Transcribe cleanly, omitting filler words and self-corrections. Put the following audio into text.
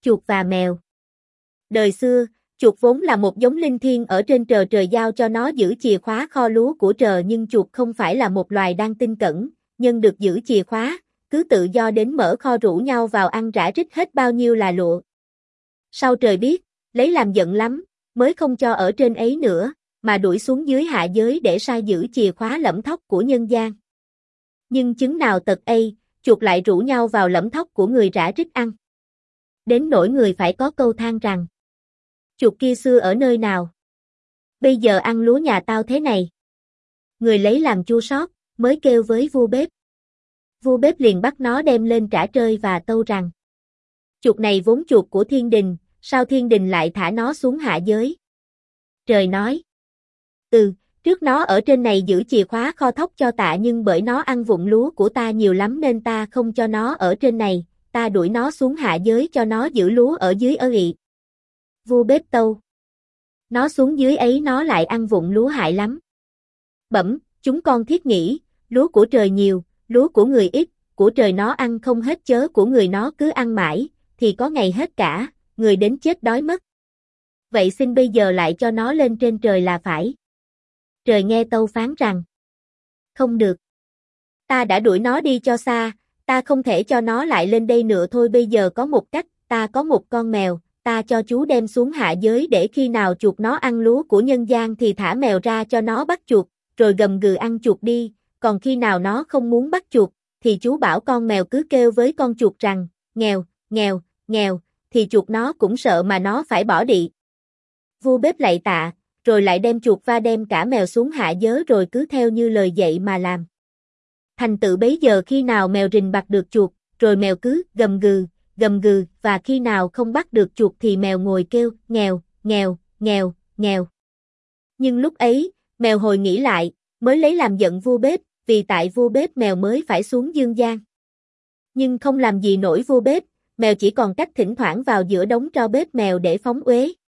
Chuột và mèo. Đời xưa, chuột vốn là một giống linh thiêng ở trên trời, trời giao cho nó giữ chìa khóa kho lúa của trời, nhưng chuột không phải là một loài đang tinh cẩn, nhân được giữ chìa khóa, cứ tự do đến mở kho rủ nhau vào ăn rã rích hết bao nhiêu là lụa. Sau trời biết, lấy làm giận lắm, mới không cho ở trên ấy nữa, mà đuổi xuống dưới hạ giới để sai giữ chìa khóa lẫm thóc của nhân gian. Nhưng chứng nào tật ấy, chuột lại rủ nhau vào lẫm thóc của người rã rích ăn. Đến nỗi người phải có câu than rằng: chuột kia xưa ở nơi nào? Bây giờ ăn lúa nhà tao thế này. Người lấy làm chua xót, mới kêu với vua bếp. Vua bếp liền bắt nó đem lên trả trơi và tâu rằng: chuột này vốn chuột của thiên đình, sao thiên đình lại thả nó xuống hạ giới? Trời nói: trước nó ở trên này giữ chìa khóa kho thóc cho tạ, nhưng bởi nó ăn vụng lúa của ta nhiều lắm nên ta không cho nó ở trên này, ta đuổi nó xuống hạ giới cho nó giữ lúa ở dưới ở ị. Vua bếp tâu: nó xuống dưới ấy nó lại ăn vụng lúa hại lắm. Bẩm, chúng con thiết nghĩ, lúa của trời nhiều, lúa của người ít, của trời nó ăn không hết chớ của người nó cứ ăn mãi, thì có ngày hết cả, người đến chết đói mất. Vậy xin bây giờ lại cho nó lên trên trời là phải. Trời nghe tâu phán rằng: không được. Ta đã đuổi nó đi cho xa, ta không thể cho nó lại lên đây nữa thôi. Bây giờ có một cách, ta có một con mèo, ta cho chú đem xuống hạ giới để khi nào chuột nó ăn lúa của nhân gian thì thả mèo ra cho nó bắt chuột, rồi gầm gừ ăn chuột đi, còn khi nào nó không muốn bắt chuột, thì chú bảo con mèo cứ kêu với con chuột rằng: nghèo, nghèo, nghèo, thì chuột nó cũng sợ mà nó phải bỏ đi. Vua bếp lạy tạ, rồi lại đem chuột và đem cả mèo xuống hạ giới, rồi cứ theo như lời dạy mà làm. Thành tựu bấy giờ khi nào mèo rình bắt được chuột, rồi mèo cứ gầm gừ, và khi nào không bắt được chuột thì mèo ngồi kêu nghèo, nghèo, nghèo, nghèo. Nhưng lúc ấy, mèo hồi nghĩ lại, mới lấy làm giận vua bếp, vì tại vua bếp mèo mới phải xuống dương gian. Nhưng không làm gì nổi vua bếp, mèo chỉ còn cách thỉnh thoảng vào giữa đống tro bếp mèo để phóng uế.